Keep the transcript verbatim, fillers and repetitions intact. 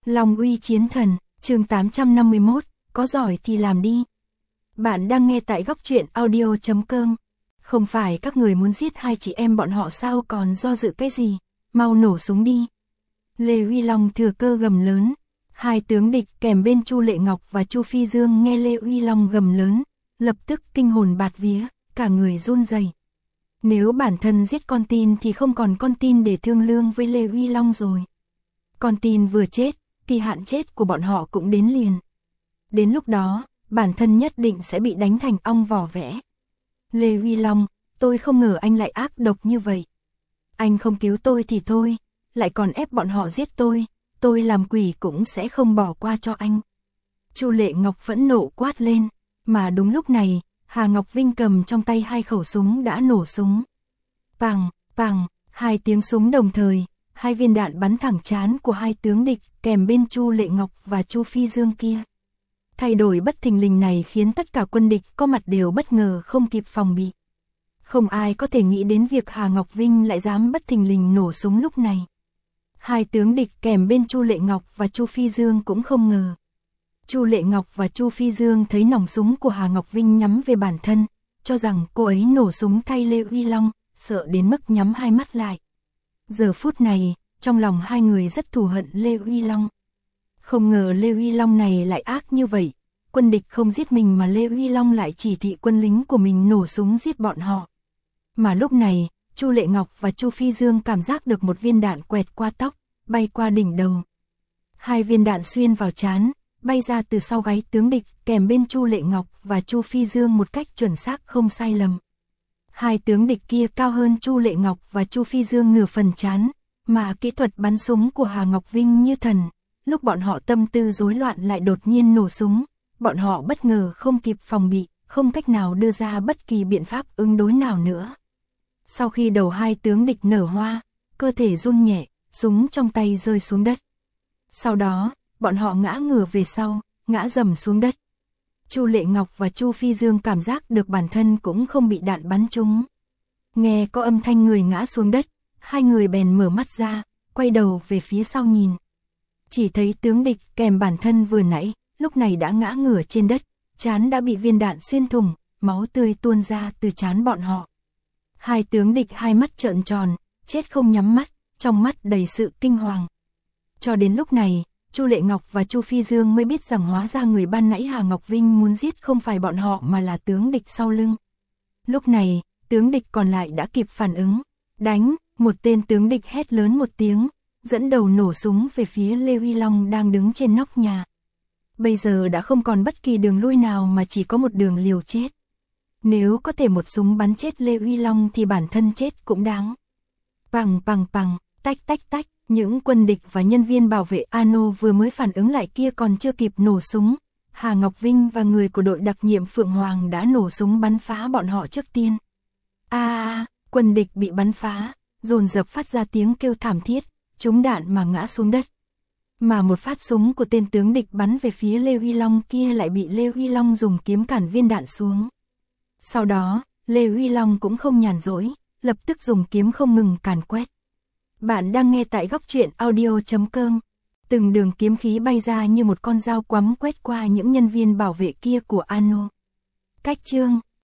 Long uy chiến thần, chương tám trăm năm mươi mốt, có giỏi thì làm đi. Bạn đang nghe tại góc truyện audio chấm com. Không phải các người muốn giết hai chị em bọn họ sao còn do dự cái gì, mau nổ súng đi. Lê Uy Long thừa cơ gầm lớn. Hai tướng địch kèm bên Chu Lệ Ngọc và Chu Phi Dương nghe Lê Uy Long gầm lớn, lập tức kinh hồn bạt vía, cả người run rẩy. Nếu bản thân giết con tin thì không còn con tin để thương lương với Lê Uy Long rồi. Con tin vừa chết, thì hạn chết của bọn họ cũng đến liền. Đến lúc đó, bản thân nhất định sẽ bị đánh thành ong vỏ vẽ. Lê Uy Long, tôi không ngờ anh lại ác độc như vậy. Anh không cứu tôi thì thôi, lại còn ép bọn họ giết tôi, tôi làm quỷ cũng sẽ không bỏ qua cho anh. Chu Lệ Ngọc phẫn nộ quát lên, mà đúng lúc này, Hà Ngọc Vinh cầm trong tay hai khẩu súng đã nổ súng. Pằng, pằng, hai tiếng súng đồng thời, hai viên đạn bắn thẳng trán của hai tướng địch kèm bên Chu Lệ Ngọc và Chu Phi Dương kia. Thay đổi bất thình lình này khiến tất cả quân địch có mặt đều bất ngờ không kịp phòng bị. Không ai có thể nghĩ đến việc Hà Ngọc Vinh lại dám bất thình lình nổ súng lúc này. Hai tướng địch kèm bên Chu Lệ Ngọc và Chu Phi Dương cũng không ngờ. Chu Lệ Ngọc và Chu Phi Dương thấy nòng súng của Hà Ngọc Vinh nhắm về bản thân, cho rằng cô ấy nổ súng thay Lê Uy Long, sợ đến mức nhắm hai mắt lại. Giờ phút này, trong lòng hai người rất thù hận Lê Uy Long. Không ngờ Lê Uy Long này lại ác như vậy, quân địch không giết mình mà Lê Uy Long lại chỉ thị quân lính của mình nổ súng giết bọn họ. Mà lúc này, Chu Lệ Ngọc và Chu Phi Dương cảm giác được một viên đạn quẹt qua tóc, bay qua đỉnh đầu. Hai viên đạn xuyên vào trán, bay ra từ sau gáy tướng địch kèm bên Chu Lệ Ngọc và Chu Phi Dương một cách chuẩn xác không sai lầm. Hai tướng địch kia cao hơn Chu Lệ Ngọc và Chu Phi Dương nửa phần trán, mà kỹ thuật bắn súng của Hà Ngọc Vinh như thần. Lúc bọn họ tâm tư rối loạn lại đột nhiên nổ súng, bọn họ bất ngờ không kịp phòng bị, không cách nào đưa ra bất kỳ biện pháp ứng đối nào nữa. Sau khi đầu hai tướng địch nở hoa, cơ thể run nhẹ, súng trong tay rơi xuống đất. Sau đó, bọn họ ngã ngửa về sau, ngã rầm xuống đất. Chu Lệ Ngọc và Chu Phi Dương cảm giác được bản thân cũng không bị đạn bắn trúng. Nghe có âm thanh người ngã xuống đất, hai người bèn mở mắt ra, quay đầu về phía sau nhìn. Chỉ thấy tướng địch kèm bản thân vừa nãy, lúc này đã ngã ngửa trên đất, trán đã bị viên đạn xuyên thủng, máu tươi tuôn ra từ trán bọn họ. Hai tướng địch hai mắt trợn tròn, chết không nhắm mắt, trong mắt đầy sự kinh hoàng. Cho đến lúc này, Chu Lệ Ngọc và Chu Phi Dương mới biết rằng hóa ra người ban nãy Hà Ngọc Vinh muốn giết không phải bọn họ mà là tướng địch sau lưng. Lúc này, tướng địch còn lại đã kịp phản ứng. Đánh, một tên tướng địch hét lớn một tiếng, dẫn đầu nổ súng về phía Lê Uy Long đang đứng trên nóc nhà. Bây giờ đã không còn bất kỳ đường lui nào mà chỉ có một đường liều chết. Nếu có thể một súng bắn chết Lê Uy Long thì bản thân chết cũng đáng. Pằng pằng pằng, tách tách tách, những quân địch và nhân viên bảo vệ Ano vừa mới phản ứng lại kia còn chưa kịp nổ súng. Hà Ngọc Vinh và người của đội đặc nhiệm Phượng Hoàng đã nổ súng bắn phá bọn họ trước tiên. A à, quân địch bị bắn phá, dồn dập phát ra tiếng kêu thảm thiết, trúng đạn mà ngã xuống đất. Mà một phát súng của tên tướng địch bắn về phía Lê Uy Long kia lại bị Lê Uy Long dùng kiếm cản viên đạn xuống. Sau đó, Lê Uy Long cũng không nhàn rỗi, lập tức dùng kiếm không ngừng càn quét. Bạn đang nghe tại góc truyện audio chấm com. Từng đường kiếm khí bay ra như một con dao quắm quét qua những nhân viên bảo vệ kia của Ano. Cách chương